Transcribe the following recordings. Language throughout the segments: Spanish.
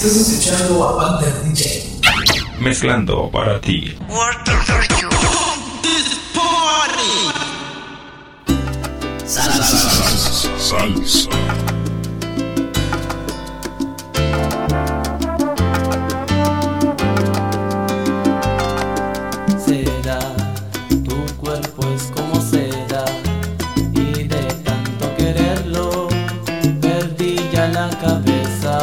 Estás escuchando a Panther DJ. Mezclando para ti. Salsa. Seda, tu cuerpo es como seda, y de tanto quererlo perdí ya la cabeza.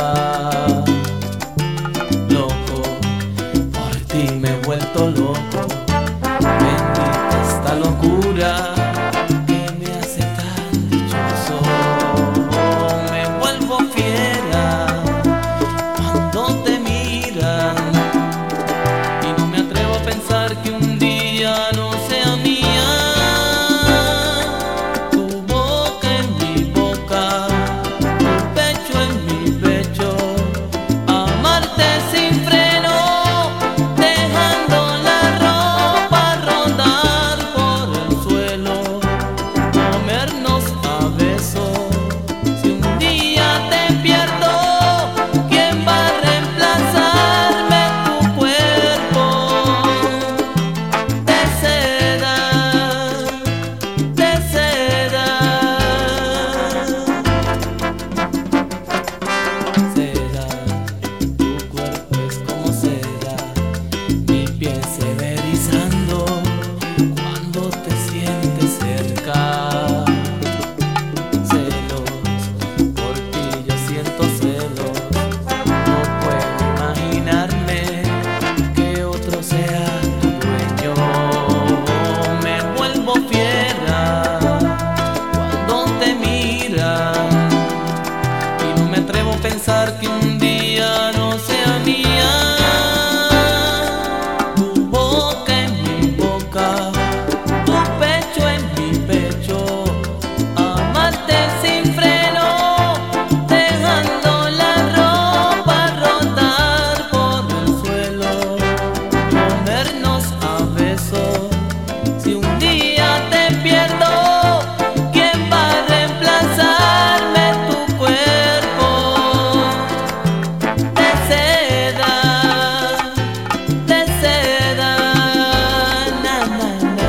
Loco, por ti me he vuelto loco. Bendita esta locura que me hace tan dichoso. Me vuelvo fiera cuando te miran, y no me atrevo a pensar que un día no sea mía. Tu boca en mi boca, tu pecho en mi pecho, amarte sin freno, dejando la ropa rodar por el suelo, comernos a besos. Si un día te pierdo, ¿quién va a reemplazarme? Tu cuerpo de seda, de seda. Seda, tu cuerpo es como seda, mi piel se va erizando cuando te sientes cerca. Celos, por ti yo siento celos, no puedo imaginarme que otro sea tu dueño. Me vuelvo fiera cuando te miran, y no me atrevo a pensar que un día no sea mía. Tu boca en mi boca, tu pecho en mi pecho, amarte sin freno, dejando la ropa rodar por el suelo, comernos a besos. Si un día te pierdo, ¿quién va a reemplazarme? Tu cuerpo de seda, de seda, na, na, na.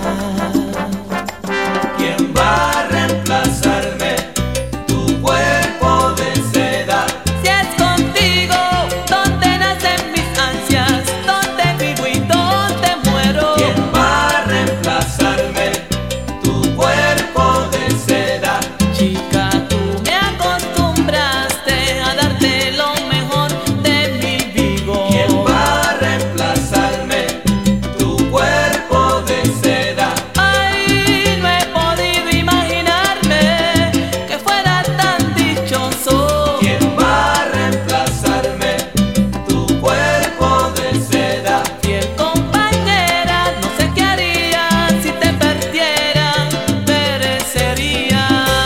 ¿Quién va a reemplazarme? Tu cuerpo de seda. Si es contigo donde nacen mis ansias, donde vivo y donde muero. ¿Quién va a reemplazarme? Tu cuerpo de seda. Chica, tú me acostumbraste a darte lo mejor de mi vigor. ¿Quién va a reemplazarme? Tu cuerpo de seda. Ay, no he podido imaginarme que fuera tan dichoso. ¿Quién va a reemplazarme? Tu cuerpo de seda. Fiel compañera, no sé qué haría si te perdiera, perecería.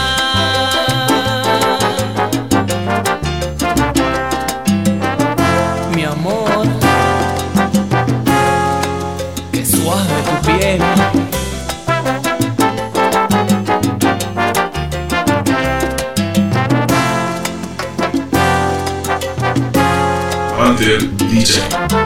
Mi amor, qué suave tu piel. Panther DJ.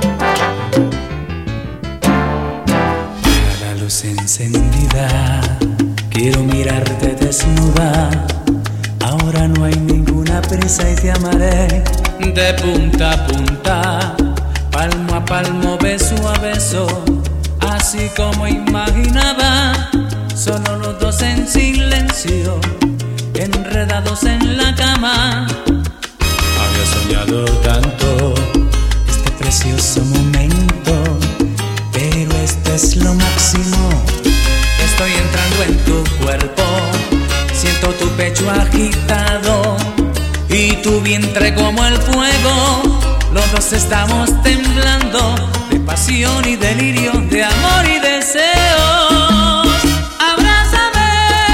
La luz encendida, quiero mirarte desnuda. Ahora no hay ninguna prisa y te amaré de punta a punta, palmo a palmo, beso a beso, así como imaginaba. Solo los dos en silencio, enredados en la cama. Había soñado tanto este precioso momento, pero esto es lo máximo. Estoy entrando en tu cuerpo, siento tu pecho agitado y tu vientre como el fuego. Los dos estamos temblando de pasión y delirio, de amor y deseos. Abrázame,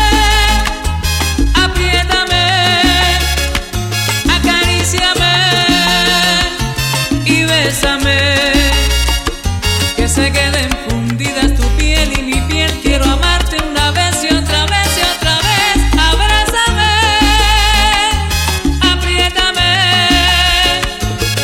apriétame, acaríciame y bésame, que se queden fundidas tu piel y mi piel. Quiero amarte una vez y otra vez y otra vez. Abrázame, apriétame,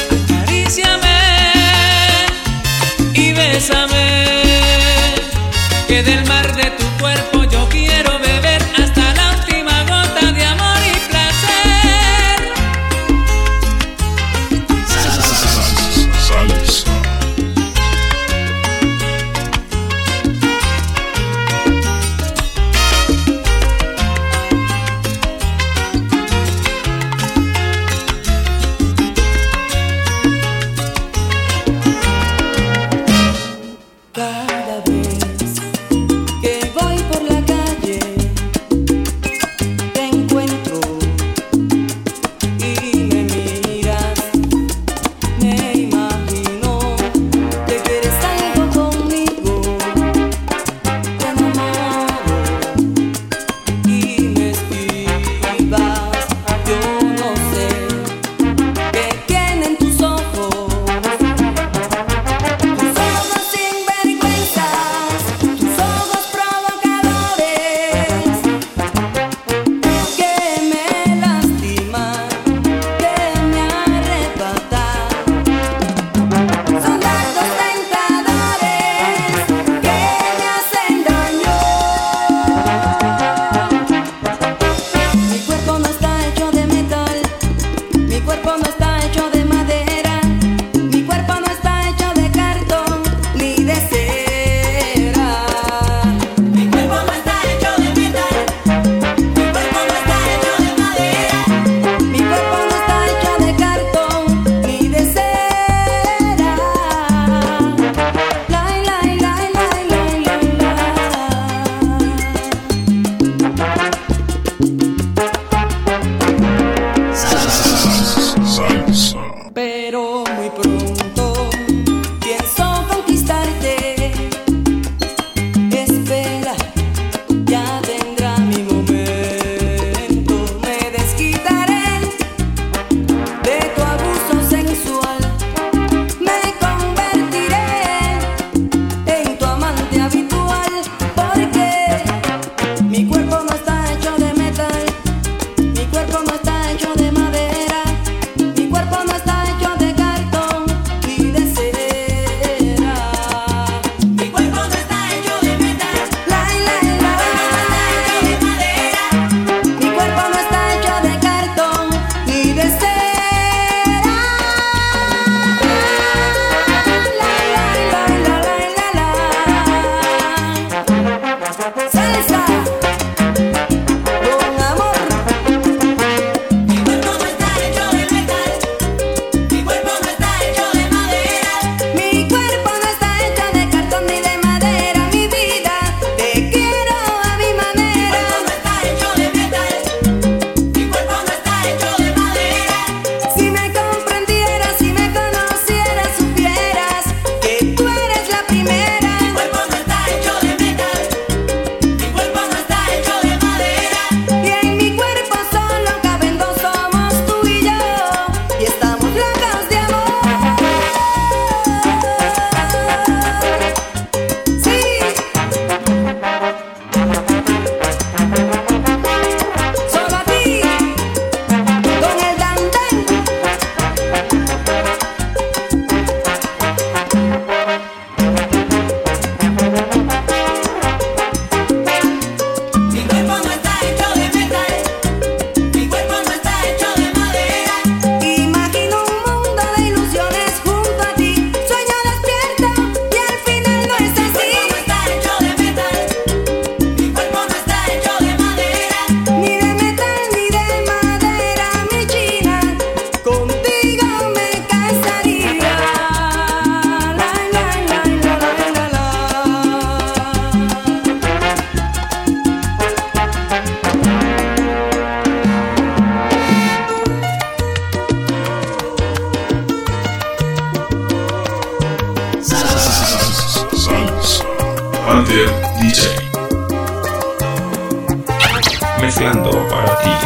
mezclando para ti.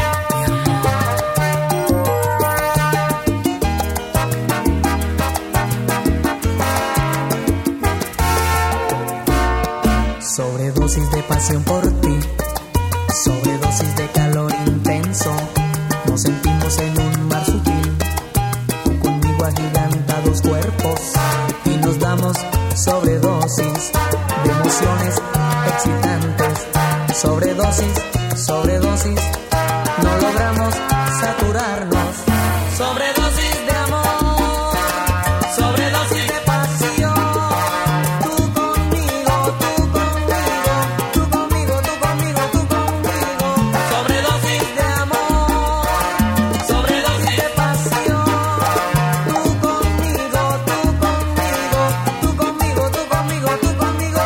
Sobredosis de pasión por ti, sobredosis de calor intenso. Nos sentimos en un mar sutil, tú conmigo agigantados cuerpos, y nos damos sobredosis de emociones excitantes. Sobredosis, sobredosis, no logramos saturarnos. Sobredosis de amor, sobredosis de pasión. Tú conmigo, tú conmigo, tú conmigo, tú conmigo, tú conmigo. Sobredosis de amor, sobredosis de pasión. Tú conmigo, tú conmigo, tú conmigo, tú conmigo, tú conmigo.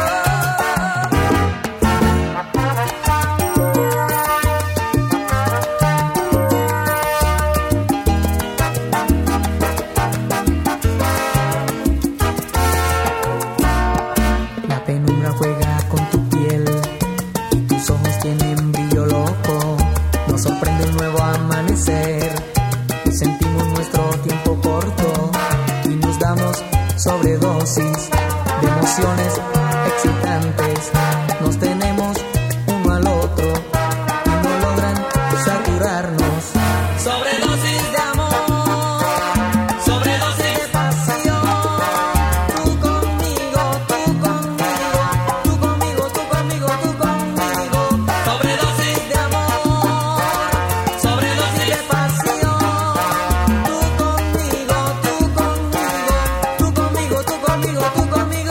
La penumbra juega con tu piel y tus ojos tienen brillo loco. Nos sorprende un nuevo amanecer, sentimos nuestro tiempo corto y nos damos sobredosis de emociones excitantes. Nos tenemos uno al otro y no logran saturarnos. Sobredosis de amor, sobredosis de pasión. Tú conmigo, tú conmigo, tú conmigo, tú conmigo, tú conmigo. Sobredosis de amor, sobredosis de pasión. Tú conmigo, tú conmigo, tú conmigo, tú conmigo, tú conmigo.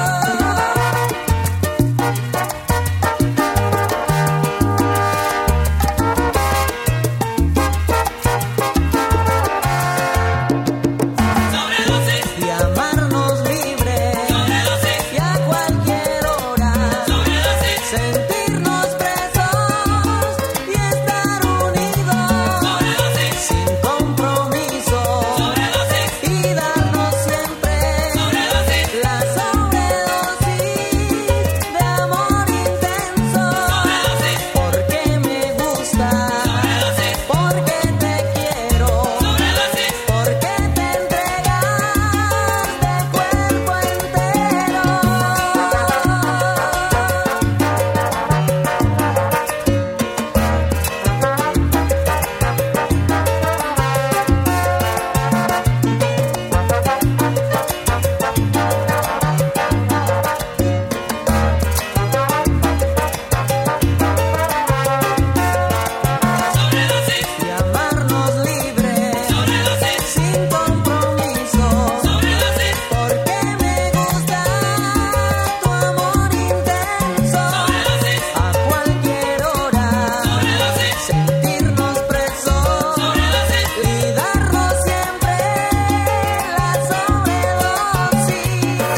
Y amarnos libres, y a cualquier hora, sentirnos presos y estar unidos, sin compromiso, y darnos siempre la sobredosis de amor intenso. Porque me gusta, porque te quiero, porque te entregas de cuerpo entero. Y amarnos libres, sin compromiso, porque me gusta tu amor intenso. A cualquier hora, sentirnos presos y darnos siempre la sobredosis.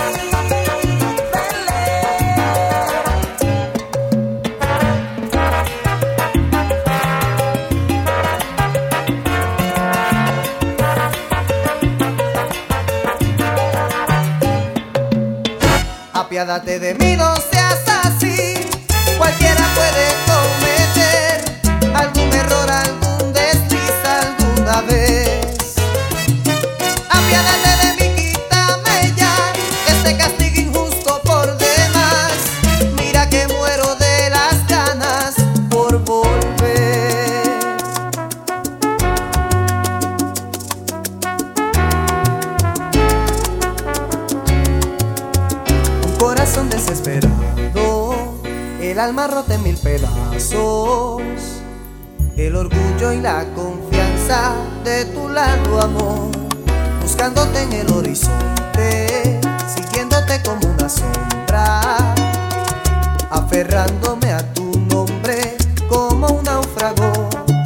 Apiádate de mí, no seas así. Cualquiera puede cometer algún error, algún desliz alguna vez. Apiádate de mí, quítame ya este castigo injusto por demás. Mira que muero de las ganas por volver. Un corazón desesperado, el alma rota en mil pedazos, el orgullo y la confianza de tu lado, amor. Buscándote en el horizonte, siguiéndote como una sombra, aferrándome a tu nombre como un náufrago.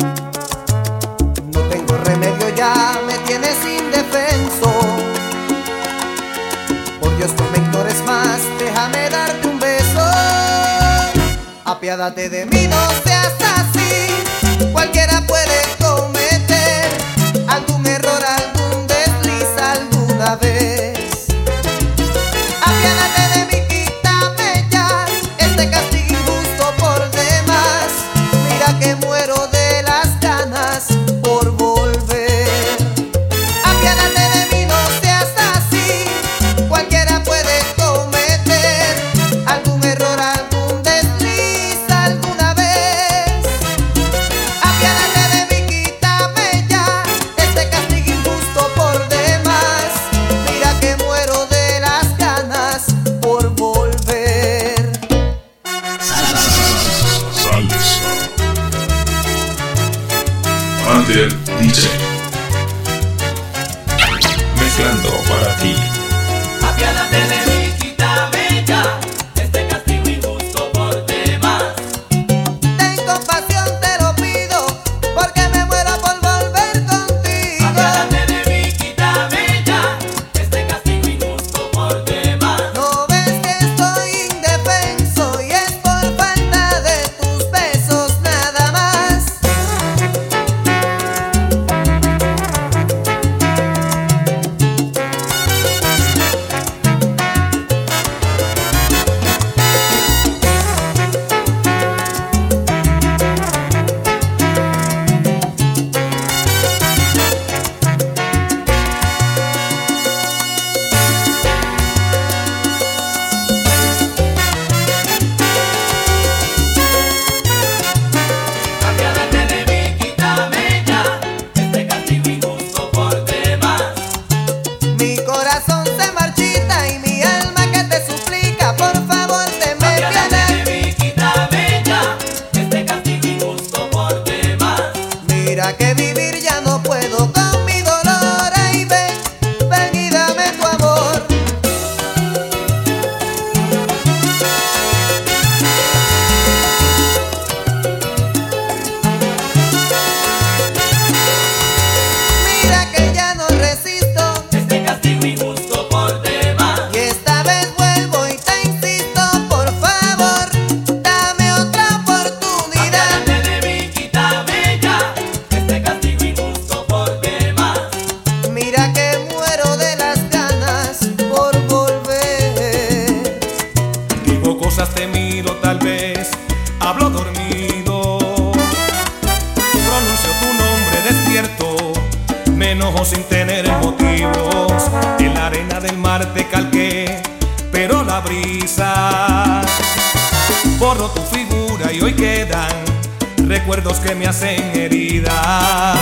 No tengo remedio, ya me tienes indefenso. Por Dios, no me ignores más, déjame darte un beso. Apiádate de mí, no seas así. Cualquiera puede cometer algún error, algún desliz alguna vez. Apiádate de mí, quítame ya este castigo injusto por demás. Mira que Panther DJ. Mezclando para ti. Apiádate de mí, quítame ya este castigo injusto por demás. Ten compasión, te lo pido, porque me muero por volver contigo. Apiádate de mí, quítame ya este castigo injusto por demás. No ves que estoy indefenso y es por falta de tus besos nada más. Apiádate de mí, quítame ya este castigo injusto por demás. Mi corazón se marchita y mi alma que te suplica, por favor, tenme Apiádate piedad. de mí, quítame ya este castigo injusto por demás. Mira que vivir ya no puedo con mi dolor. Ay, ven y dame tu amor. Mira que ya no resisto Este castigo injusto por demás. y esta vez vuelvo y te insisto, por favor, dame otra oportunidad. Apiádate de mí, quítame ya este castigo injusto por demás. Mira que muero de las ganas por volver. Digo cosas, te miro, tal vez hablo dormido. Pronuncio tu nombre despierto, me enojo sin tener motivos. En la arena del mar te calqué, pero la brisa borró tu figura y hoy quedan recuerdos que me hacen heridas.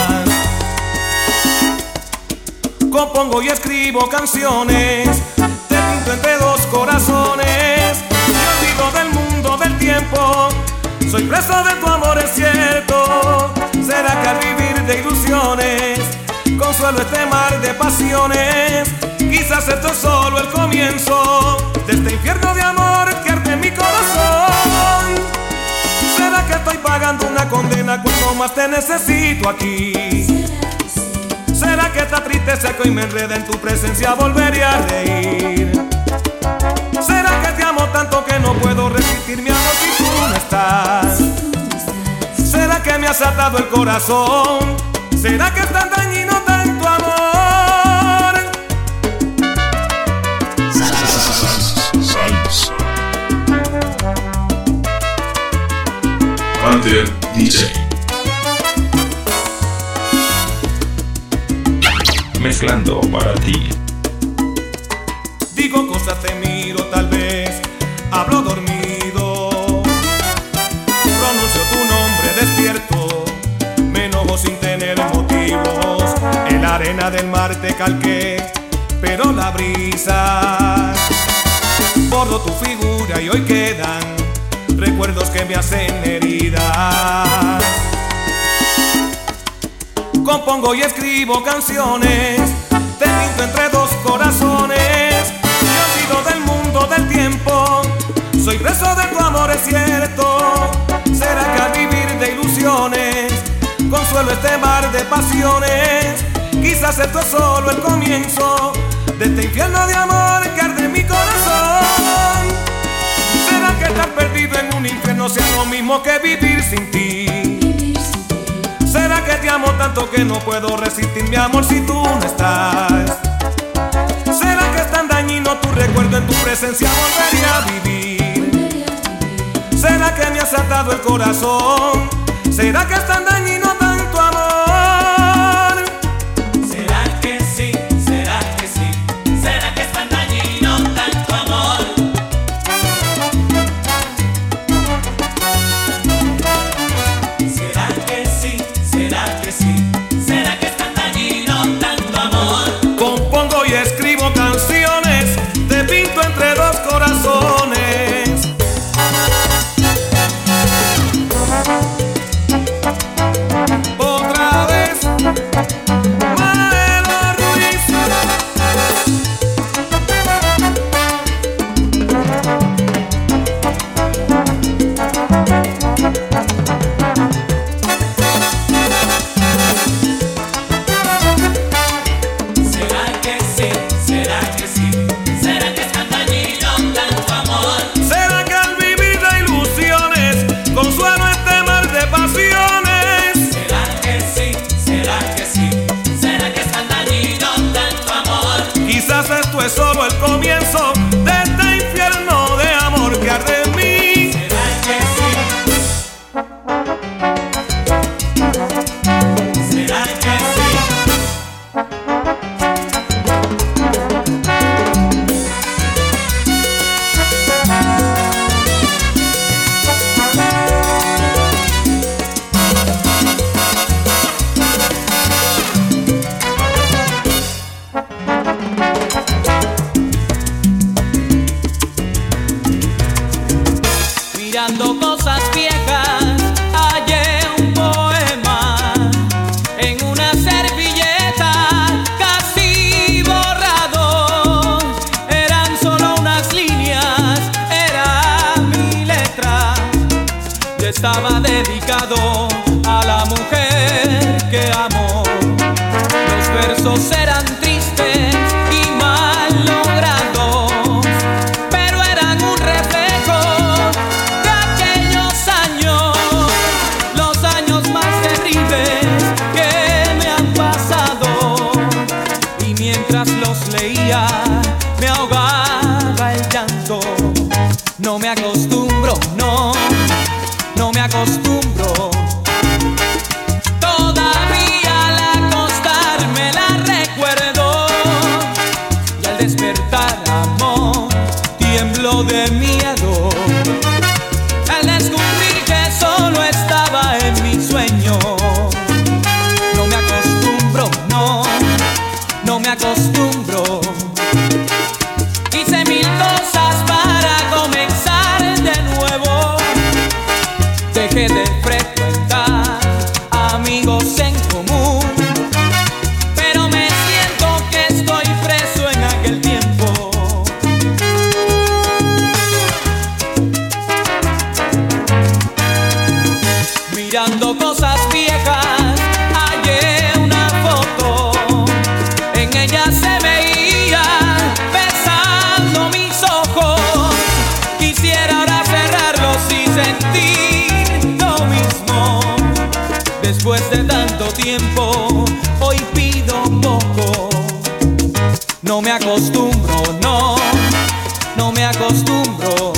Compongo y escribo canciones, te pinto entre dos corazones. Me olvido del mundo, del tiempo, soy preso de tu amor, es cierto. ¿Será que al vivir de ilusiones consuelo este mar de pasiones? Quizás esto es solo el comienzo de este infierno de amor que arde en mi corazón. ¿Será que estoy pagando una condena cuando más te necesito aquí? ¿Será que esta tristeza que hoy me enreda en tu presencia volveré a reír? ¿Será que te amo tanto que no puedo resistir mi amor si tú no estás? ¿Será que me has atado el corazón? ¿Será que es tan dañino tanto amor? Salsa. Panther DJ. Mezclando para ti. Digo cosas, te miro, tal vez hablo dormido. Pronuncio tu nombre despierto, me enojo sin tener motivos. En la arena del mar te calqué, pero la brisa borró tu figura y hoy quedan recuerdos que me hacen heridas. Compongo y escribo canciones, te pinto entre dos corazones. Me olvido del mundo, del tiempo, soy preso de tu amor, es cierto. ¿Será que al vivir de ilusiones consuelo este mar de pasiones? Quizás esto es solo el comienzo de este infierno de amor que arde en mi corazón. ¿Será que estar perdido en un infierno sea lo mismo que vivir sin ti? ¿Será que te amo tanto que no puedo resistir mi amor si tú no estás? ¿Será que es tan dañino tu recuerdo en tu presencia volveré a vivir? ¿Será que me has atado el corazón? ¿Será que es tan dañino tanto amor? ¿Será que sí? ¿Será que sí? ¿Será que es tan dañino tanto amor? ¿Será que sí? ¿Será que sí? ¿Será que es tan dañino tanto amor? Compongo y escribo canciones, te pinto entre dos corazones. tiemblo de miedo al descubrir que solo estaba en mi sueño. No me acostumbro, no me acostumbro. Hice mil cosas para comenzar de nuevo. Dejé de frecuentar amigos en común, pero me siento que estoy preso en aquel tiempo. Mirando cosas viejas, hallé una foto. En ella se veía besando mis ojos. Quisiera ahora cerrarlos y sentir lo mismo. Después de tanto tiempo, hoy pido poco. No me acostumbro, no me acostumbro.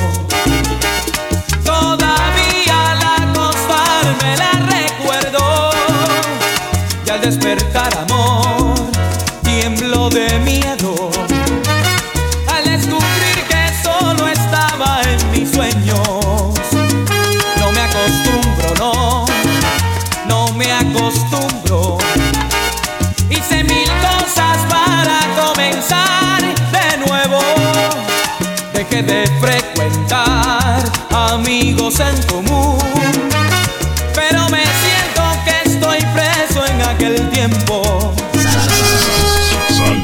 Todavía al acostarme la recuerdo, y al despertar, amor, tiemblo de miedo al descubrir que solo estaba en mis sueños. No me acostumbro, no me acostumbro. Hice mil cosas para comenzar de nuevo. Dejé de frecuentar amigos en común, pero me siento que estoy preso en aquel tiempo. Salsa.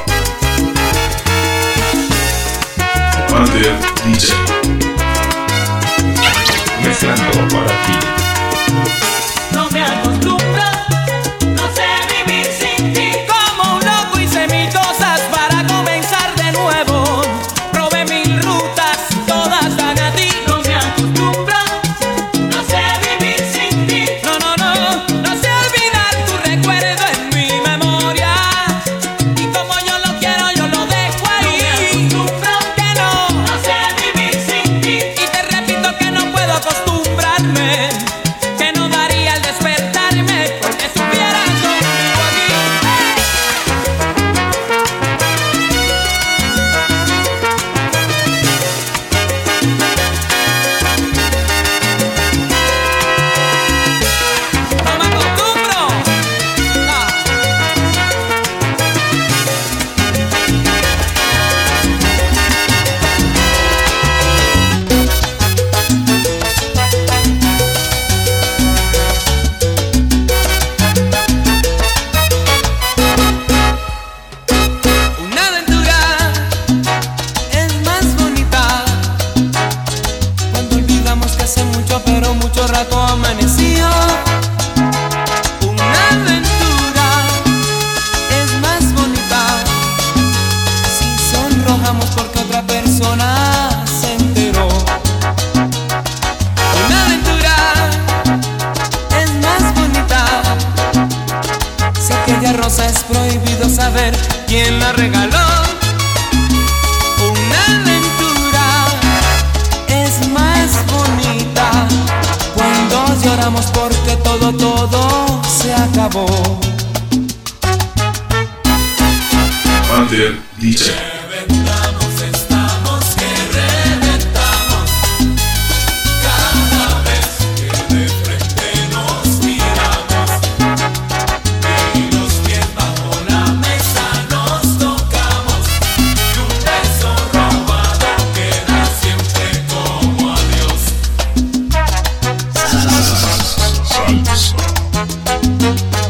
Under DJ. Mezclando para ti. No me acostumbro, no sé vivir sin ti. Como un loco hice mil cosas para comenzar de nuevo. Probé mil rutas, todas dan a ti. No me acostumbro, no sé vivir sin ti. No sé olvidar tu recuerdo en mi memoria. Y como yo lo quiero, yo lo dejo ahí. No me acostumbro, que no sé vivir sin ti. Y te repito que no puedo acostumbrarme, que no daría al despertarme porque estuvieras conmigo aquí. No me acostumbro. Una aventura es más bonita cuando olvidamos que hace mucho, pero mucho rato amaneció. Una aventura es más bonita si sonrojamos porque otra persona se enteró. Una aventura es más bonita si aquella rosa es prohibido saber quién la regaló. Una aventura es más bonita cuando lloramos porque todo se acabó. Under DJ. Salsa.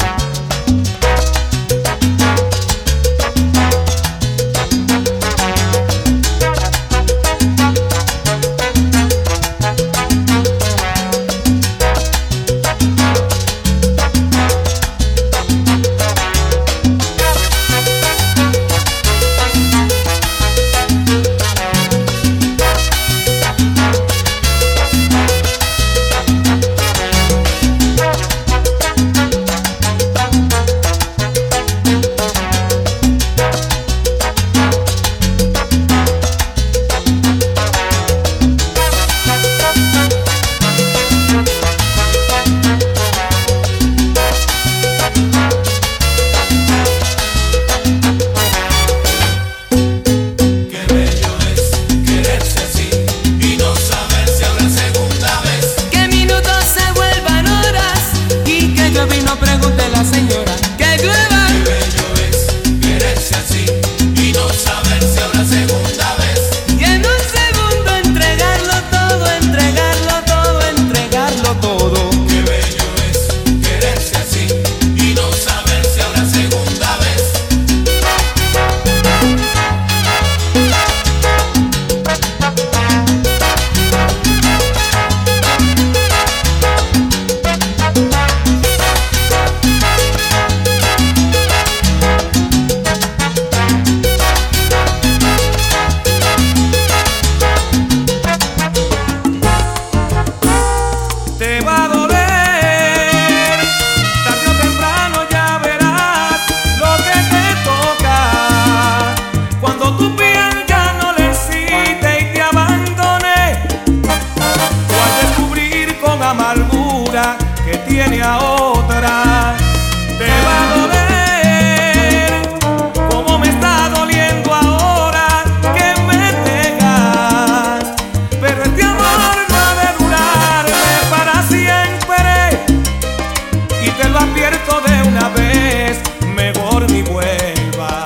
tiene a otra. Te va a doler como me está doliendo ahora que me dejas, pero este amor no ha de durarme para siempre, y te lo advierto de una vez, mejor ni vuelva.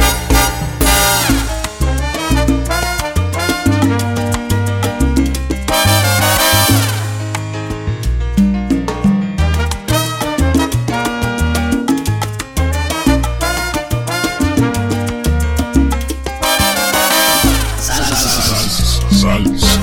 Salsa.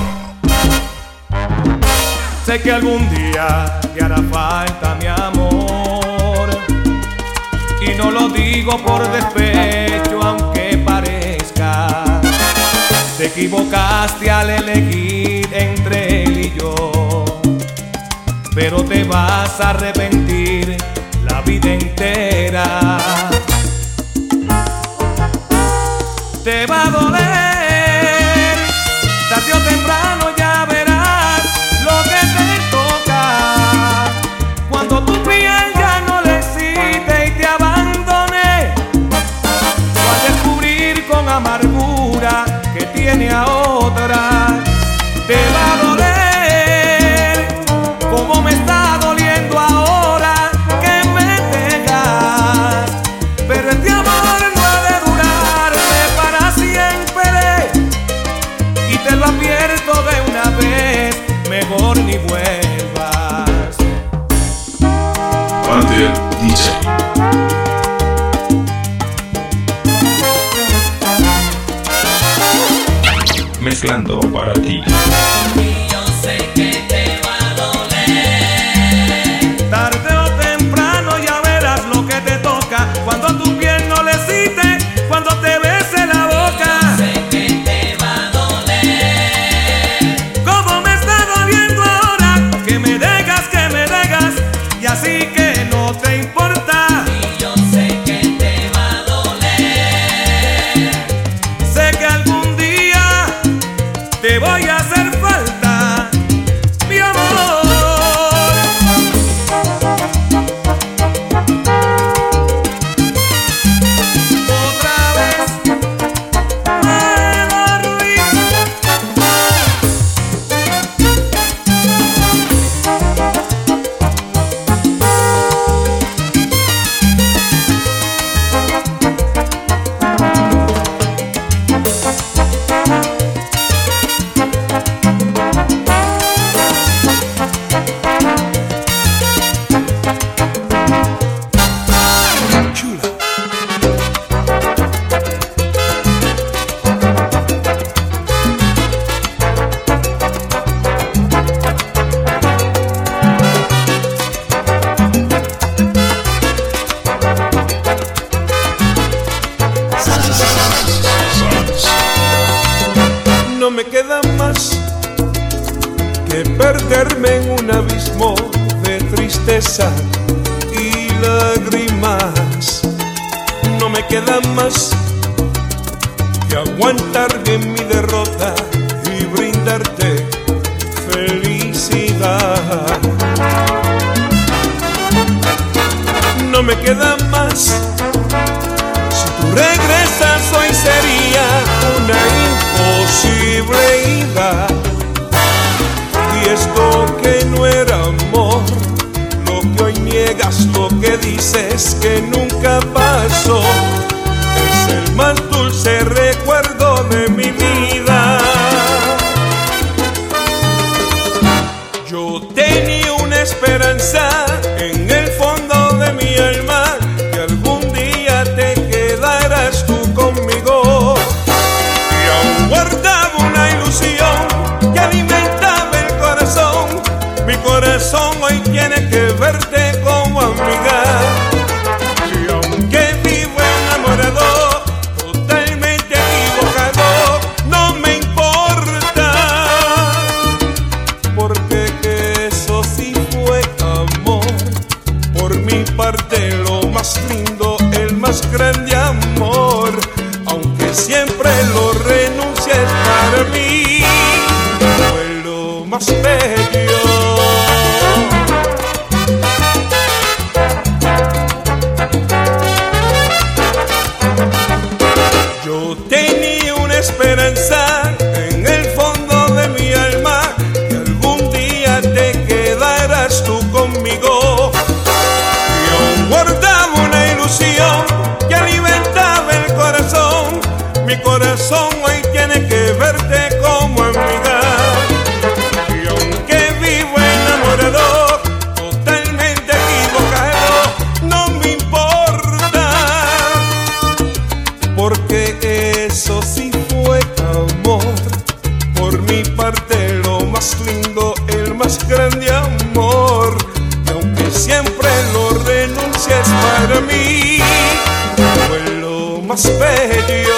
Sé que algún día te hará falta mi amor, y no lo digo por despecho aunque parezca. Te equivocaste al elegir entre él y yo, pero te vas a arrepentir la vida entera. Te va a doler, tarde o temprano ya verás lo que te toca. Cuando tu piel ya no le excite y te abandone, o al descubrir con amargura que tiene a otra. Te va a doler como me está doliendo ahora que me dejas, pero este amor no ha de durarme para siempre, y te lo advierto de una vez, mejor ni vuelvas. Pandiel DJ. Mezclando para ti. Y yo sé que te va a doler. Tarde o temprano ya verás lo que te toca, cuando tu piel no le excite, cuando te bese la boca. Sé que te va a doler. Como me está doliendo ahora que me dejas, y así que no te importa. Y yo sé que te va a doler. Sé que algún día te voy a hacer falta, mi amor. Otra vez Pedro Ruiz. No me queda más que perderme en un abismo de tristeza y lágrimas. No me queda más que aguantar bien mi derrota y brindarte felicidad. No me queda más. Si tú regresas hoy sería una imposibilidad. Y esto que no era amor, lo que hoy niegas, lo que dices que nunca pasó, es el más dulce recuerdo de mi vida. Yo tenía una esperanza en el fondo de mi alma, que algún día te quedarás tú conmigo, y aún guardaba una ilusión que alimentaba el corazón. Mi corazón hoy tiene que verte como amiga, y aunque vivo enamorado, totalmente equivocado, no me importa, porque que eso sí fue amor. Por mi parte lo más lindo, el más grande amor, aunque siempre lo renuncies, para mí fue lo más bello. Mi corazón hoy tiene que verte como amiga. Y aunque vivo enamorado, totalmente equivocado, no me importa, porque eso sí fue amor. Por mi parte lo más lindo, el más grande amor. Y aunque siempre lo renuncies, para mí fue lo más bello.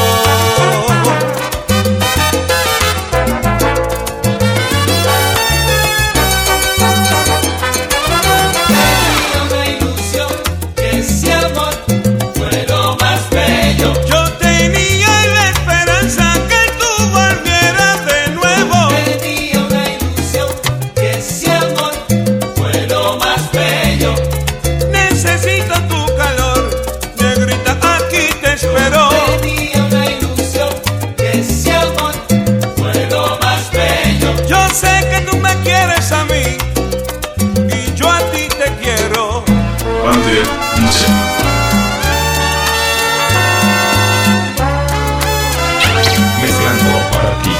Mezclando para ti.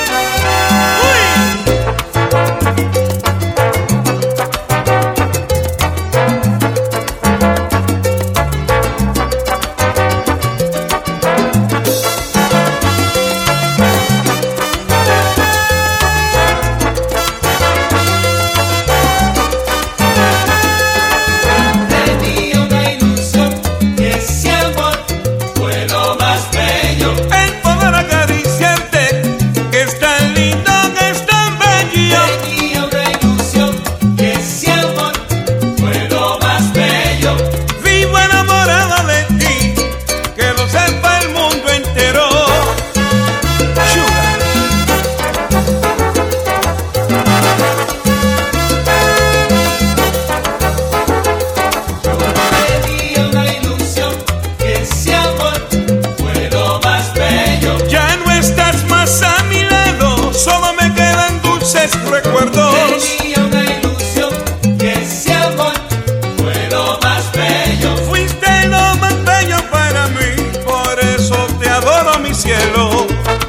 Recuerdos. Tenía una ilusión que ese amor fue lo más bello. Fuiste lo más bello para mí, por eso te adoro, mi cielo.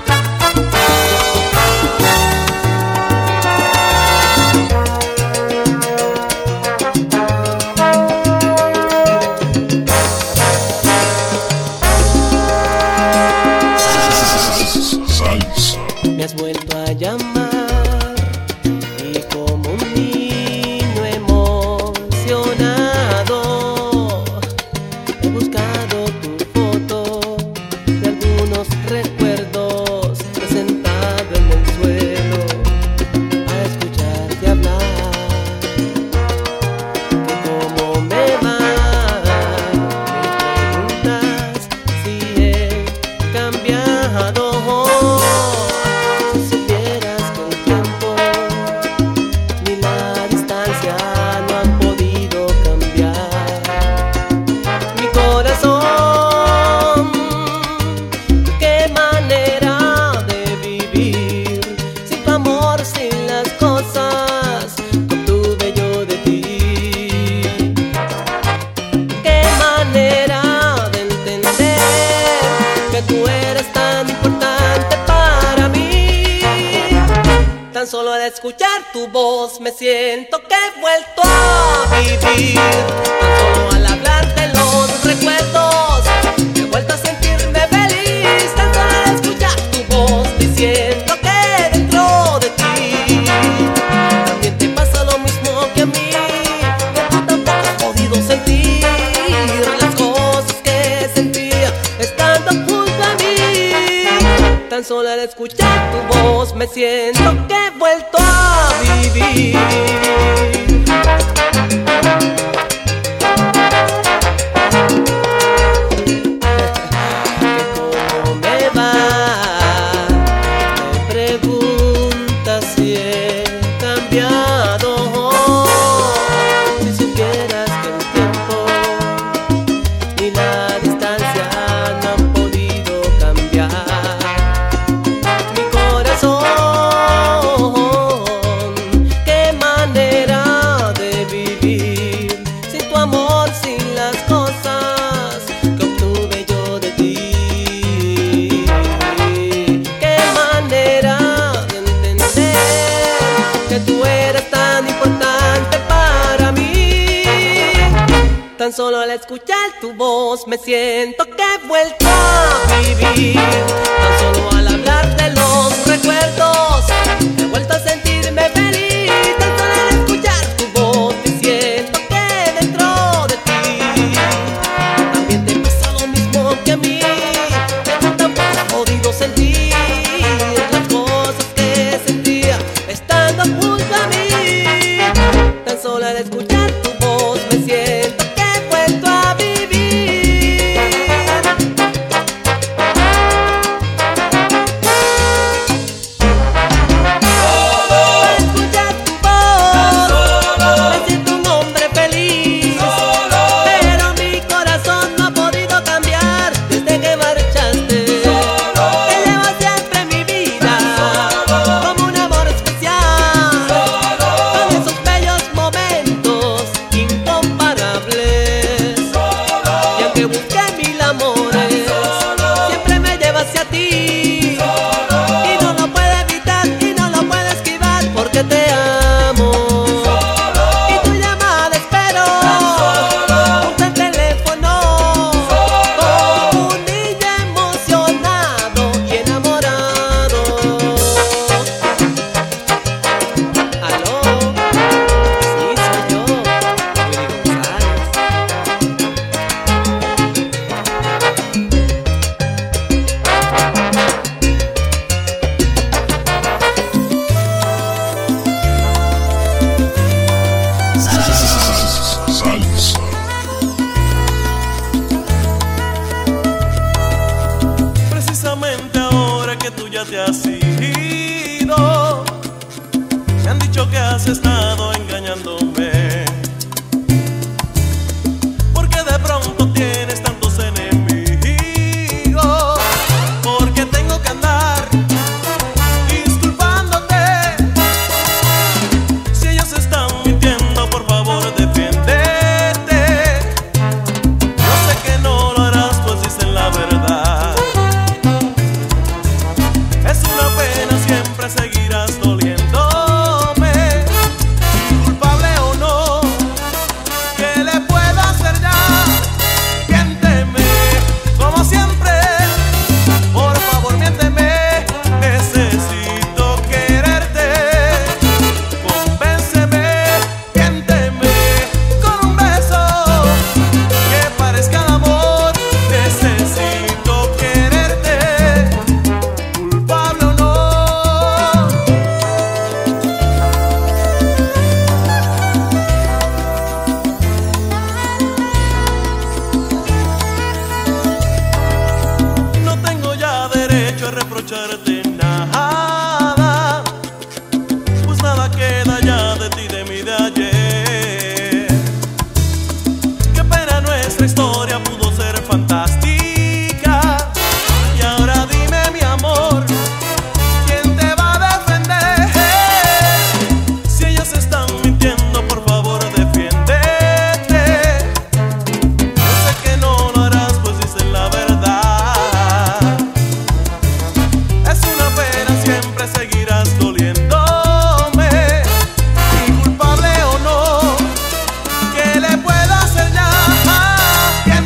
Salsa. Me has vuelto a llamar y como un niño emocionado he buscado tu foto de algunos recuerdos sentado en el suelo a escucharte hablar. Que cómo me va, me preguntas si he cambiado. Tan solo al escuchar tu voz me siento que he vuelto a vivir. Tan solo al hablar de los recuerdos he vuelto a sentirme feliz. Tan solo al escuchar tu voz diciendo que dentro de ti también te pasa lo mismo que a mí, que tú tampoco has podido sentir las cosas que sentía estando junto a mí. Tan solo al escuchar tu voz me siento que he vuelto a vivir. ¿Cómo me va? Me preguntas si he cambiado. Si supieras que el tiempo ni la distancia no han podido cambiar mi corazón. Tan solo al escuchar tu voz me siento que he vuelto a vivir. Tan solo al hablar de los recuerdos he vuelto a sentirme feliz. Tan solo al escuchar tu voz me siento que dentro de ti también te pasa lo mismo que a mí. Tengo tan podido sentir las cosas que sentía estando junto a mí. Tan solo al escuchar tu voz me siento que he vuelto a vivir. Solo al escuchar tu voz me siento un hombre feliz. Pero mi corazón no ha podido cambiar desde que marchaste. Te llevo siempre en mi vida como un amor especial, con esos bellos momentos incomparables. Y aunque busqué mil amores, siempre me lleva hacia ti. Y no lo puedo evitar y no lo puedo esquivar porque te amo. Y tu llamada espero junto al teléfono, como un niño emocionado y enamorado. Aló, sí, soy yo, Willy González. Salsa. Precisamente ahora que tú ya te has ido, me han dicho que has estado engañándome, porque de pronto tienes tantos enemigos, porque tengo que andar disculpándote. Si ellos están mintiendo, por favor defiéndete. Yo sé que no lo harás, pues dicen la verdad. Es una pena, siempre seguirás doliéndome, culpable o no. ¿Qué le puedo hacer ya? Miénteme, como siempre. Por favor, miénteme. Necesito quererte. Convénceme, miénteme con un beso que parezca de amor. Necesito quererte, culpable o no. No tengo ya derecho a reprocharte nada, pues nada queda ya de ti, de mí, de ayer. Qué pena, nuestra historia pudo ser fantástica. Y ahora dime, mi amor, ¿quién te va a defender? Si ellos están mintiendo, por favor defiéndete. Yo sé que no lo harás, pues dicen la verdad. Es una pena, siempre seguirás doliéndome, y culpable o no. ¿Qué le puedo hacer ya?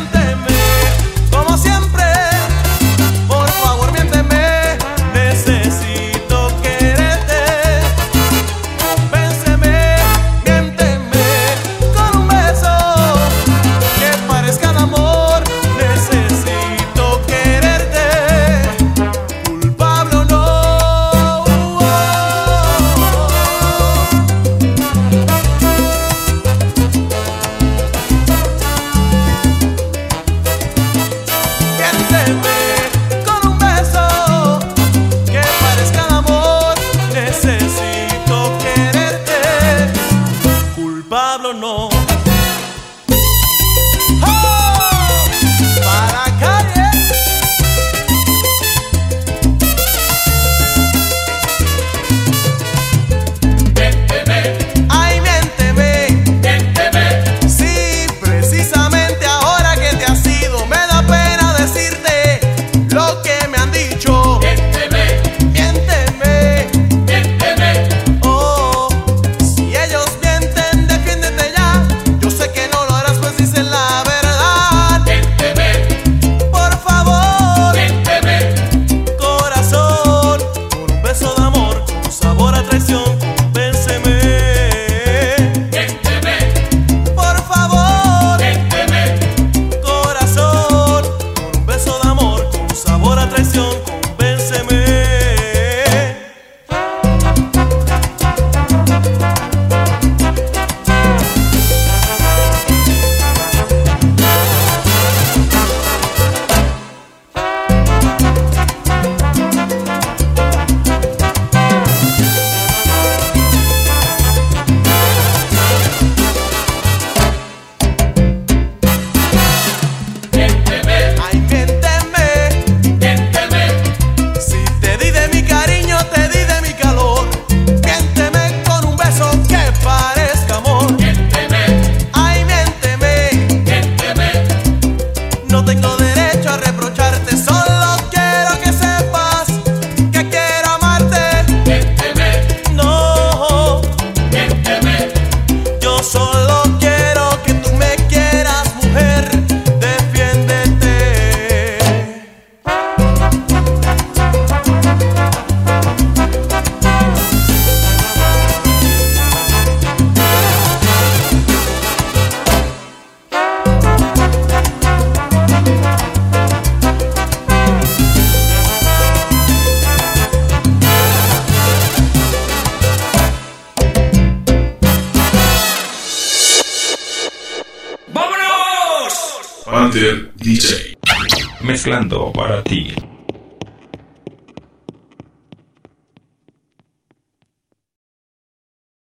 Wonder DJ. Mezclando para ti.